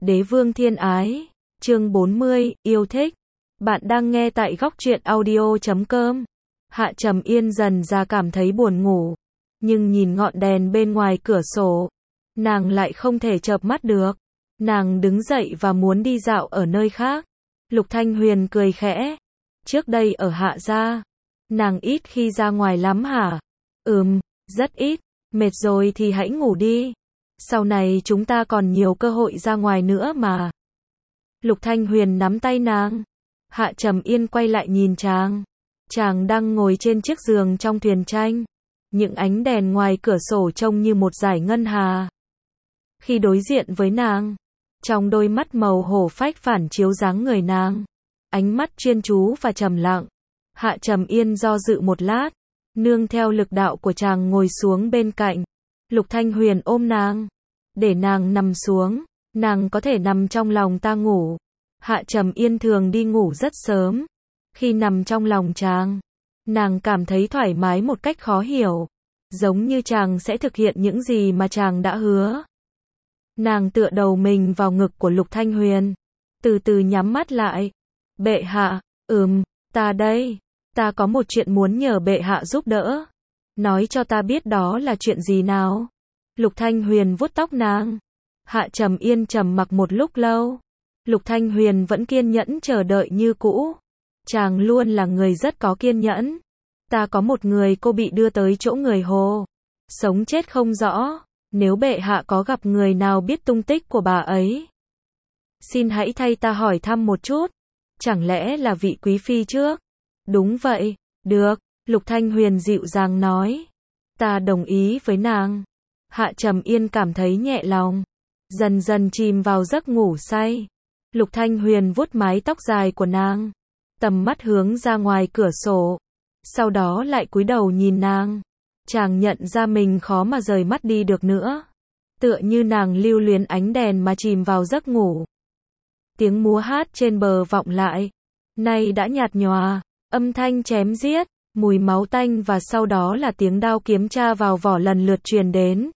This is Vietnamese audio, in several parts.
Đế vương thiên ái, chương 40, yêu thích. Bạn đang nghe tại góc truyện audio.com. Hạ Trầm Yên dần ra cảm thấy buồn ngủ, nhưng nhìn ngọn đèn bên ngoài cửa sổ, nàng lại không thể chợp mắt được. Nàng đứng dậy và muốn đi dạo ở nơi khác. Lục Thanh Huyền cười khẽ. Trước đây ở Hạ gia, nàng ít khi ra ngoài lắm hả? Rất ít. Mệt rồi thì hãy ngủ đi. Sau này chúng ta còn nhiều cơ hội ra ngoài nữa mà. Lục Thanh Huyền nắm tay nàng. Hạ Trầm Yên quay lại nhìn chàng. Chàng đang ngồi trên chiếc giường trong thuyền tranh. Những ánh đèn ngoài cửa sổ trông như một dải ngân hà. Khi đối diện với nàng, trong đôi mắt màu hổ phách phản chiếu dáng người nàng, ánh mắt chuyên chú và trầm lặng. Hạ Trầm Yên do dự một lát, nương theo lực đạo của chàng ngồi xuống bên cạnh. Lục Thanh Huyền ôm nàng, để nàng nằm xuống, nàng có thể nằm trong lòng ta ngủ. Hạ Trầm Yên thường đi ngủ rất sớm. Khi nằm trong lòng chàng, nàng cảm thấy thoải mái một cách khó hiểu, giống như chàng sẽ thực hiện những gì mà chàng đã hứa. Nàng tựa đầu mình vào ngực của Lục Thanh Huyền, từ từ nhắm mắt lại. Bệ hạ, ta đây, ta có một chuyện muốn nhờ bệ hạ giúp đỡ. Nói cho ta biết đó là chuyện gì nào? Lục Thanh Huyền vuốt tóc nàng. Hạ Trầm Yên trầm mặc một lúc lâu. Lục Thanh Huyền vẫn kiên nhẫn chờ đợi như cũ. Chàng luôn là người rất có kiên nhẫn. Ta có một người cô bị đưa tới chỗ người Hồ, sống chết không rõ. Nếu bệ hạ có gặp người nào biết tung tích của bà ấy, xin hãy thay ta hỏi thăm một chút. Chẳng lẽ là vị quý phi trước? Đúng vậy. Được, Lục Thanh Huyền dịu dàng nói. Ta đồng ý với nàng. Hạ Trầm Yên cảm thấy nhẹ lòng, dần dần chìm vào giấc ngủ say. Lục Thanh Huyền vuốt mái tóc dài của nàng, tầm mắt hướng ra ngoài cửa sổ, sau đó lại cúi đầu nhìn nàng. Chàng nhận ra mình khó mà rời mắt đi được nữa, tựa như nàng lưu luyến ánh đèn mà chìm vào giấc ngủ. Tiếng múa hát trên bờ vọng lại, nay đã nhạt nhòa, âm thanh chém giết, mùi máu tanh và sau đó là tiếng đao kiếm tra vào vỏ lần lượt truyền đến.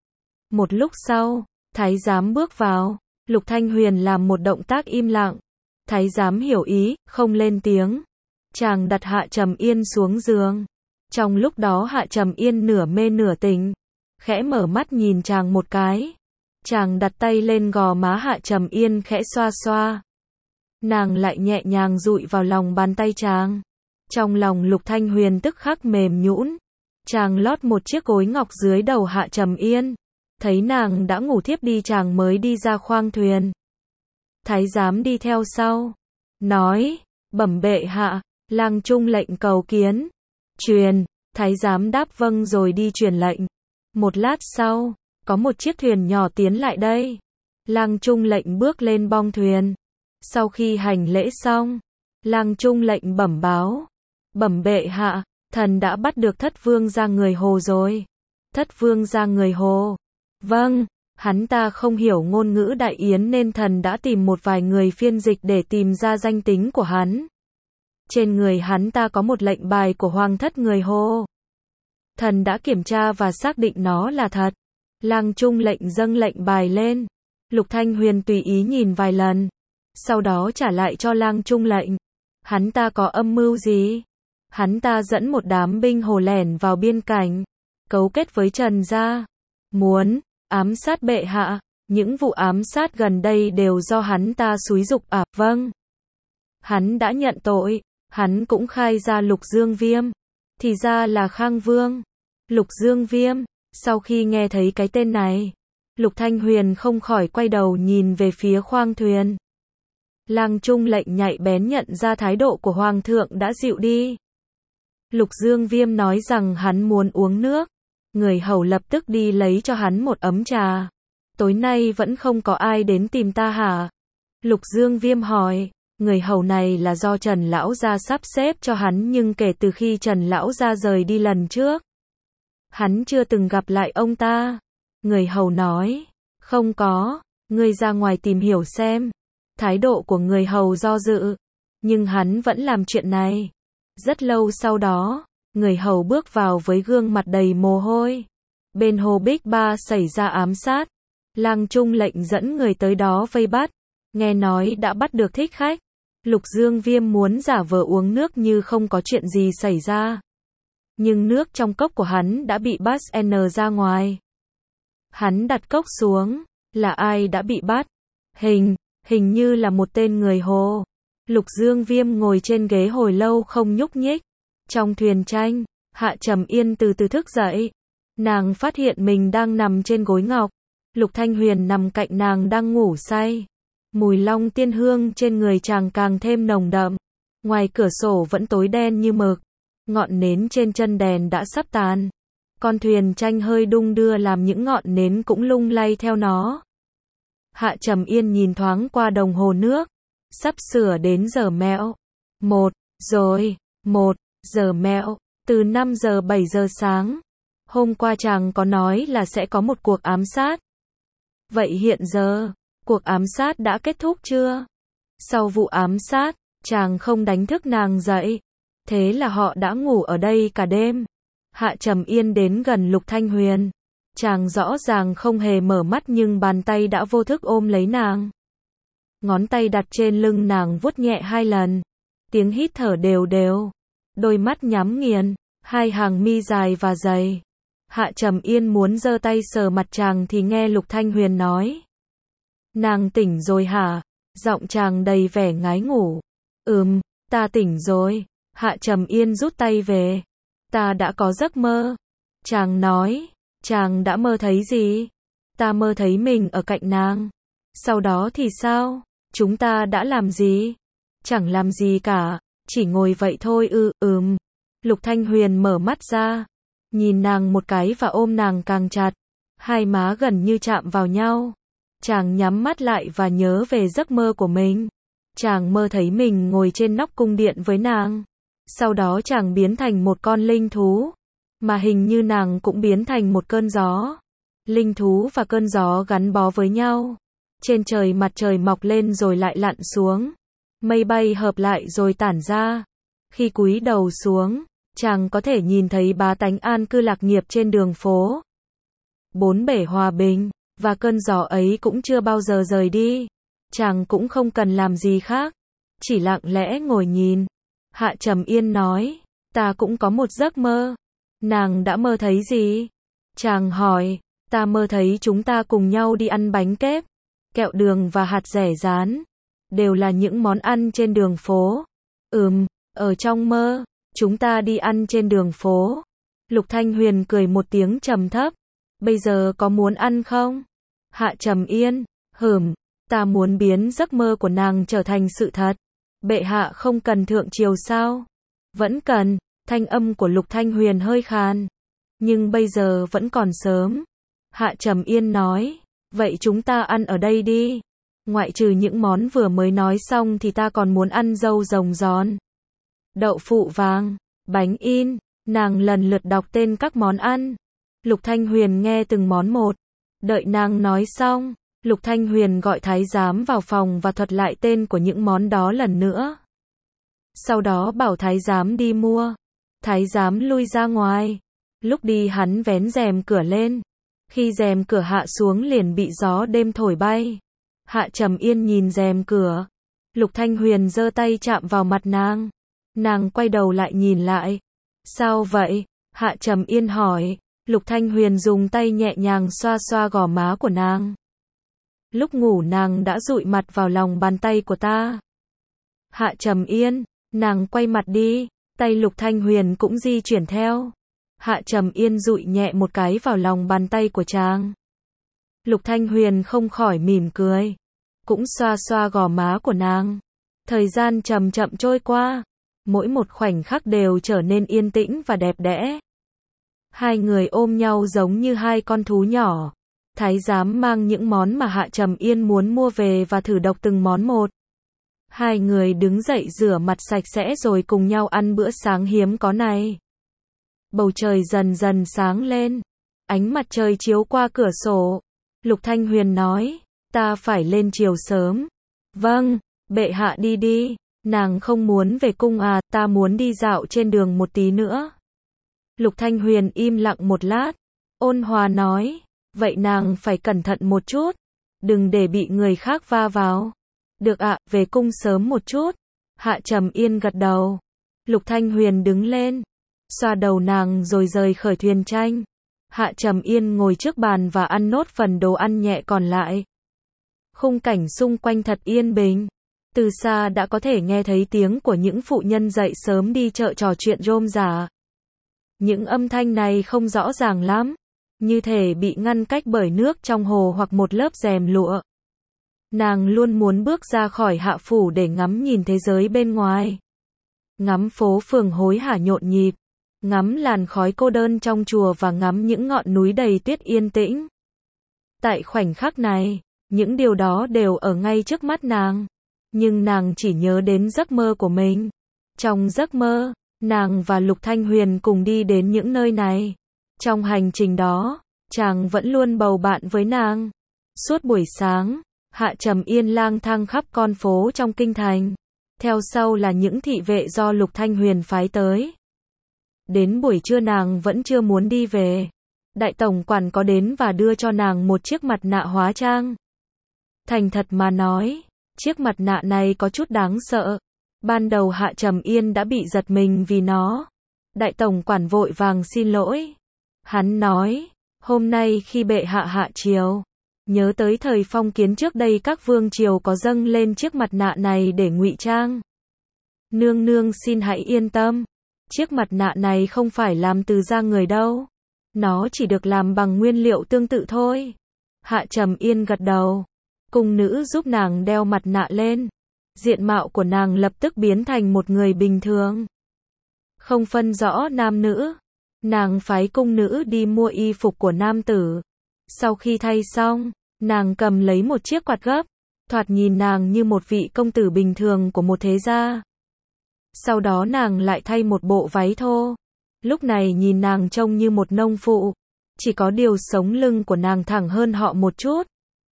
Một lúc sau, thái giám bước vào. Lục Thanh Huyền làm một động tác im lặng. Thái giám hiểu ý, không lên tiếng. Chàng đặt Hạ Trầm Yên xuống giường. Trong lúc đó Hạ Trầm Yên nửa mê nửa tỉnh, khẽ mở mắt nhìn chàng một cái. Chàng đặt tay lên gò má Hạ Trầm Yên khẽ xoa xoa. Nàng lại nhẹ nhàng dụi vào lòng bàn tay chàng. Trong lòng Lục Thanh Huyền tức khắc mềm nhũn. Chàng lót một chiếc gối ngọc dưới đầu Hạ Trầm Yên. Thấy nàng đã ngủ thiếp đi chàng mới đi ra khoang thuyền. Thái giám đi theo sau, nói, bẩm bệ hạ, lang trung lệnh cầu kiến. Truyền. Thái giám đáp vâng rồi đi truyền lệnh. Một lát sau, có một chiếc thuyền nhỏ tiến lại đây. Lang trung lệnh bước lên bong thuyền. Sau khi hành lễ xong, lang trung lệnh bẩm báo. Bẩm bệ hạ, thần đã bắt được Thất Vương gia người Hồ rồi. Thất Vương gia người Hồ? Vâng, hắn ta không hiểu ngôn ngữ Đại Yến nên thần đã tìm một vài người phiên dịch để tìm ra danh tính của hắn. Trên người hắn ta có một lệnh bài của Hoàng thất người Hồ. Thần đã kiểm tra và xác định nó là thật. Lang trung lệnh dâng lệnh bài lên. Lục Thanh Huyền tùy ý nhìn vài lần, sau đó trả lại cho lang trung lệnh. Hắn ta có âm mưu gì? Hắn ta dẫn một đám binh Hồ lẻn vào biên cảnh, cấu kết với Trần gia, muốn ám sát bệ hạ. Những vụ ám sát gần đây đều do hắn ta xúi giục à? Vâng. Hắn đã nhận tội. Hắn cũng khai ra Lục Dương Viêm, thì ra là Khang Vương. Lục Dương Viêm. Sau khi nghe thấy cái tên này, Lục Thanh Huyền không khỏi quay đầu nhìn về phía khoang thuyền. Lang trung lệnh nhạy bén nhận ra thái độ của Hoàng thượng đã dịu đi. Lục Dương Viêm nói rằng hắn muốn uống nước. Người hầu lập tức đi lấy cho hắn một ấm trà. Tối nay vẫn không có ai đến tìm ta hả? Lục Dương Viêm hỏi. Người hầu này là do Trần Lão Gia sắp xếp cho hắn, nhưng kể từ khi Trần Lão Gia rời đi lần trước, hắn chưa từng gặp lại ông ta. Người hầu nói. Không có, ngươi ra ngoài tìm hiểu xem. Thái độ của người hầu do dự, nhưng hắn vẫn làm chuyện này. Rất lâu sau đó, người hầu bước vào với gương mặt đầy mồ hôi. Bên Hồ Bích Ba xảy ra ám sát. Lang Trung lệnh dẫn người tới đó vây bắt, nghe nói đã bắt được thích khách. Lục Dương Viêm muốn giả vờ uống nước như không có chuyện gì xảy ra. Nhưng nước trong cốc của hắn đã bị bắt n ra ngoài. Hắn đặt cốc xuống, là ai đã bị bắt? Hình như là một tên người Hồ. Lục Dương Viêm ngồi trên ghế hồi lâu không nhúc nhích. Trong thuyền tranh, Hạ Trầm Yên từ từ thức dậy. Nàng phát hiện mình đang nằm trên gối ngọc. Lục Thanh Huyền nằm cạnh nàng đang ngủ say. Mùi long tiên hương trên người chàng càng thêm nồng đậm. Ngoài cửa sổ vẫn tối đen như mực. Ngọn nến trên chân đèn đã sắp tàn. Con thuyền tranh hơi đung đưa làm những ngọn nến cũng lung lay theo nó. Hạ Trầm Yên nhìn thoáng qua đồng hồ nước. Sắp sửa đến giờ mẹo. 1 giờ mẹo. Từ 5 giờ 7 giờ sáng. Hôm qua chàng có nói là sẽ có một cuộc ám sát. Vậy hiện giờ, cuộc ám sát đã kết thúc chưa? Sau vụ ám sát, chàng không đánh thức nàng dậy. Thế là họ đã ngủ ở đây cả đêm. Hạ Trầm Yên đến gần Lục Thanh Huyền. Chàng rõ ràng không hề mở mắt nhưng bàn tay đã vô thức ôm lấy nàng. Ngón tay đặt trên lưng nàng vuốt nhẹ 2 lần. Tiếng hít thở đều đều. Đôi mắt nhắm nghiền, 2 hàng mi dài và dày. Hạ Trầm Yên muốn giơ tay sờ mặt chàng thì nghe Lục Thanh Huyền nói. Nàng tỉnh rồi hả? Giọng chàng đầy vẻ ngái ngủ. Ta tỉnh rồi. Hạ Trầm Yên rút tay về. Ta đã có giấc mơ. Chàng nói. Chàng đã mơ thấy gì? Ta mơ thấy mình ở cạnh nàng. Sau đó thì sao? Chúng ta đã làm gì? Chẳng làm gì cả. Chỉ ngồi vậy thôi Lục Thanh Huyền mở mắt ra. Nhìn nàng một cái và ôm nàng càng chặt. 2 má gần như chạm vào nhau. Chàng nhắm mắt lại và nhớ về giấc mơ của mình. Chàng mơ thấy mình ngồi trên nóc cung điện với nàng. Sau đó chàng biến thành một con linh thú. Mà hình như nàng cũng biến thành một cơn gió. Linh thú và cơn gió gắn bó với nhau. Trên trời mặt trời mọc lên rồi lại lặn xuống. Mây bay hợp lại rồi tản ra. Khi cúi đầu xuống, chàng có thể nhìn thấy bá tánh an cư lạc nghiệp trên đường phố. 4 bể hòa bình, và cơn gió ấy cũng chưa bao giờ rời đi. Chàng cũng không cần làm gì khác. Chỉ lặng lẽ ngồi nhìn. Hạ Trầm Yên nói, ta cũng có một giấc mơ. Nàng đã mơ thấy gì? Chàng hỏi, ta mơ thấy chúng ta cùng nhau đi ăn bánh kép, kẹo đường và hạt dẻ rán. Đều là những món ăn trên đường phố. Ở trong mơ, chúng ta đi ăn trên đường phố. Lục Thanh Huyền cười một tiếng trầm thấp. Bây giờ có muốn ăn không? Hạ Trầm Yên, ta muốn biến giấc mơ của nàng trở thành sự thật. Bệ hạ không cần thượng triều sao? Vẫn cần. Thanh âm của Lục Thanh Huyền hơi khàn. Nhưng bây giờ vẫn còn sớm. Hạ Trầm Yên nói. Vậy chúng ta ăn ở đây đi. Ngoại trừ những món vừa mới nói xong thì ta còn muốn ăn dâu rồng giòn, đậu phụ vàng, bánh in. Nàng lần lượt đọc tên các món ăn. Lục Thanh Huyền nghe từng món một. Đợi nàng nói xong, Lục Thanh Huyền gọi thái giám vào phòng và thuật lại tên của những món đó lần nữa. Sau đó bảo thái giám đi mua. Thái giám lui ra ngoài. Lúc đi hắn vén rèm cửa lên. Khi rèm cửa hạ xuống liền bị gió đêm thổi bay. Hạ Trầm Yên nhìn rèm cửa. Lục Thanh Huyền giơ tay chạm vào mặt nàng. Nàng quay đầu lại nhìn lại. Sao vậy? Hạ Trầm Yên hỏi. Lục Thanh Huyền dùng tay nhẹ nhàng xoa xoa gò má của nàng. Lúc ngủ nàng đã dụi mặt vào lòng bàn tay của ta. Hạ Trầm Yên, nàng quay mặt đi. Tay Lục Thanh Huyền cũng di chuyển theo. Hạ Trầm Yên dụi nhẹ một cái vào lòng bàn tay của chàng. Lục Thanh Huyền không khỏi mỉm cười. Cũng xoa xoa gò má của nàng. Thời gian chậm chậm trôi qua. Mỗi một khoảnh khắc đều trở nên yên tĩnh và đẹp đẽ. 2 người ôm nhau giống như 2 con thú nhỏ. Thái giám mang những món mà Hạ Trầm Yên muốn mua về và thử đọc từng món một. 2 người đứng dậy rửa mặt sạch sẽ rồi cùng nhau ăn bữa sáng hiếm có này. Bầu trời dần dần sáng lên. Ánh mặt trời chiếu qua cửa sổ. Lục Thanh Huyền nói, ta phải lên triều sớm. Vâng, bệ hạ đi đi. Nàng không muốn về cung à, ta muốn đi dạo trên đường một tí nữa. Lục Thanh Huyền im lặng một lát. Ôn hòa nói, Vậy nàng phải cẩn thận một chút, đừng để bị người khác va vào. Được ạ, về cung sớm một chút. Hạ Trầm Yên gật đầu. Lục Thanh Huyền đứng lên, xoa đầu nàng rồi rời khỏi thuyền tranh. Hạ Trầm Yên ngồi trước bàn và ăn nốt phần đồ ăn nhẹ còn lại. Khung cảnh xung quanh thật yên bình. Từ xa đã có thể nghe thấy tiếng của những phụ nhân dậy sớm đi chợ trò chuyện rôm rả. Những âm thanh này không rõ ràng lắm, như thể bị ngăn cách bởi nước trong hồ hoặc một lớp rèm lụa. Nàng luôn muốn bước ra khỏi Hạ phủ để ngắm nhìn thế giới bên ngoài. Ngắm phố phường hối hả nhộn nhịp, ngắm làn khói cô đơn trong chùa và ngắm những ngọn núi đầy tuyết yên tĩnh. Tại khoảnh khắc này, những điều đó đều ở ngay trước mắt nàng. Nhưng nàng chỉ nhớ đến giấc mơ của mình. Trong giấc mơ, nàng và Lục Thanh Huyền cùng đi đến những nơi này. Trong hành trình đó, chàng vẫn luôn bầu bạn với nàng. Suốt buổi sáng, Hạ Trầm Yên lang thang khắp con phố trong kinh thành. Theo sau là những thị vệ do Lục Thanh Huyền phái tới. Đến buổi trưa nàng vẫn chưa muốn đi về. Đại tổng quản có đến và đưa cho nàng một chiếc mặt nạ hóa trang. Thành thật mà nói, chiếc mặt nạ này có chút đáng sợ. Ban đầu Hạ Trầm Yên đã bị giật mình vì nó. Đại tổng quản vội vàng xin lỗi. Hắn nói, hôm nay khi bệ hạ hạ triều, nhớ tới thời phong kiến trước đây các vương triều có dâng lên chiếc mặt nạ này để ngụy trang. Nương nương xin hãy yên tâm, chiếc mặt nạ này không phải làm từ da người đâu. Nó chỉ được làm bằng nguyên liệu tương tự thôi. Hạ Trầm Yên gật đầu. Cung nữ giúp nàng đeo mặt nạ lên. Diện mạo của nàng lập tức biến thành một người bình thường. Không phân rõ nam nữ. Nàng phái cung nữ đi mua y phục của nam tử. Sau khi thay xong, nàng cầm lấy một chiếc quạt gấp. Thoạt nhìn nàng như một vị công tử bình thường của một thế gia. Sau đó nàng lại thay một bộ váy thô. Lúc này nhìn nàng trông như một nông phụ. Chỉ có điều sống lưng của nàng thẳng hơn họ một chút.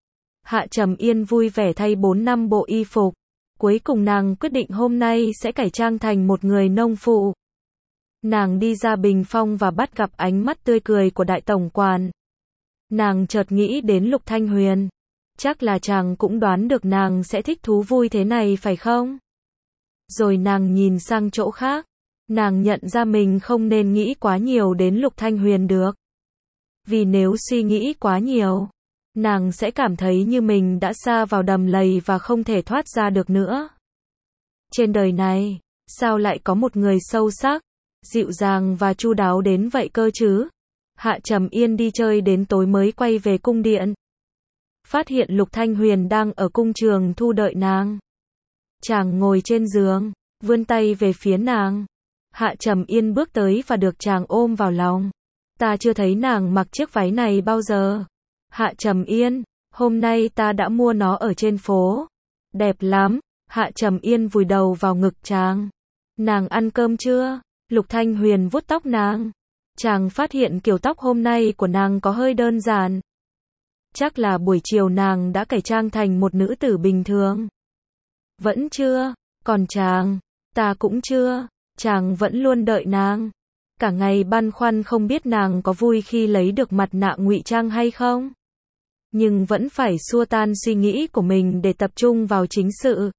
Hạ Trầm Yên vui vẻ thay 4-5 bộ y phục. Cuối cùng nàng quyết định hôm nay sẽ cải trang thành một người nông phụ. Nàng đi ra bình phong và bắt gặp ánh mắt tươi cười của đại tổng quản. Nàng chợt nghĩ đến Lục Thanh Huyền. Chắc là chàng cũng đoán được nàng sẽ thích thú vui thế này phải không? Rồi nàng nhìn sang chỗ khác. Nàng nhận ra mình không nên nghĩ quá nhiều đến Lục Thanh Huyền được. Vì nếu suy nghĩ quá nhiều, nàng sẽ cảm thấy như mình đã sa vào đầm lầy và không thể thoát ra được nữa. Trên đời này, sao lại có một người sâu sắc, dịu dàng và chu đáo đến vậy cơ chứ? Hạ Trầm Yên đi chơi đến tối mới quay về cung điện. Phát hiện Lục Thanh Huyền đang ở cung trường thu đợi nàng. Chàng ngồi trên giường, vươn tay về phía nàng. Hạ Trầm Yên bước tới và được chàng ôm vào lòng. Ta chưa thấy nàng mặc chiếc váy này bao giờ. Hạ Trầm Yên, hôm nay ta đã mua nó ở trên phố. Đẹp lắm. Hạ Trầm Yên vùi đầu vào ngực chàng. Nàng ăn cơm chưa? Lục Thanh Huyền vuốt tóc nàng. Chàng phát hiện kiểu tóc hôm nay của nàng có hơi đơn giản. Chắc là buổi chiều nàng đã cải trang thành một nữ tử bình thường. Vẫn chưa, còn chàng, ta cũng chưa. Chàng vẫn luôn đợi nàng. Cả ngày băn khoăn không biết nàng có vui khi lấy được mặt nạ ngụy trang hay không. Nhưng vẫn phải xua tan suy nghĩ của mình để tập trung vào chính sự.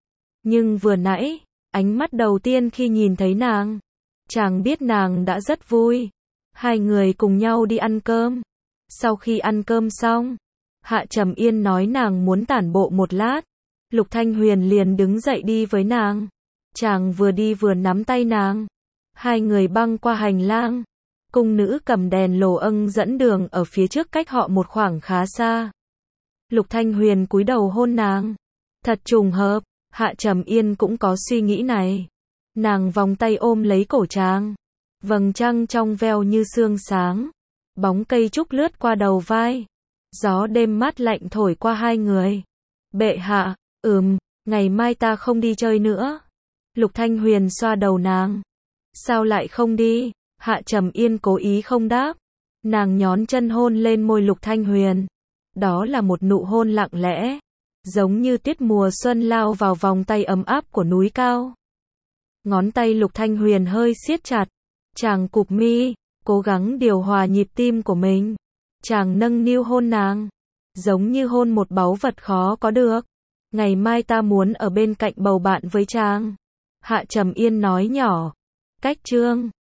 Nhưng vừa nãy, ánh mắt đầu tiên khi nhìn thấy nàng, chàng biết nàng đã rất vui. Hai người cùng nhau đi ăn cơm. Sau khi ăn cơm xong, Hạ Trầm Yên nói nàng muốn tản bộ một lát. Lục Thanh Huyền liền đứng dậy đi với nàng. Chàng vừa đi vừa nắm tay nàng. Hai người băng qua hành lang. Cung nữ cầm đèn lồ âng dẫn đường ở phía trước cách họ một khoảng khá xa. Lục Thanh Huyền cúi đầu hôn nàng. Thật trùng hợp, Hạ Trầm Yên cũng có suy nghĩ này. Nàng vòng tay ôm lấy cổ chàng. Vầng trăng trong veo như sương sáng. Bóng cây trúc lướt qua đầu vai. Gió đêm mát lạnh thổi qua hai người. Bệ hạ, ngày mai ta không đi chơi nữa. Lục Thanh Huyền xoa đầu nàng. Sao lại không đi? Hạ Trầm Yên cố ý không đáp. Nàng nhón chân hôn lên môi Lục Thanh Huyền. Đó là một nụ hôn lặng lẽ, giống như tuyết mùa xuân lao vào vòng tay ấm áp của núi cao. Ngón tay Lục Thanh Huyền hơi siết chặt. Chàng cụp mi, cố gắng điều hòa nhịp tim của mình. Chàng nâng niu hôn nàng, giống như hôn một báu vật khó có được. Ngày mai ta muốn ở bên cạnh bầu bạn với chàng. Hạ Trầm Yên nói nhỏ. Cách chương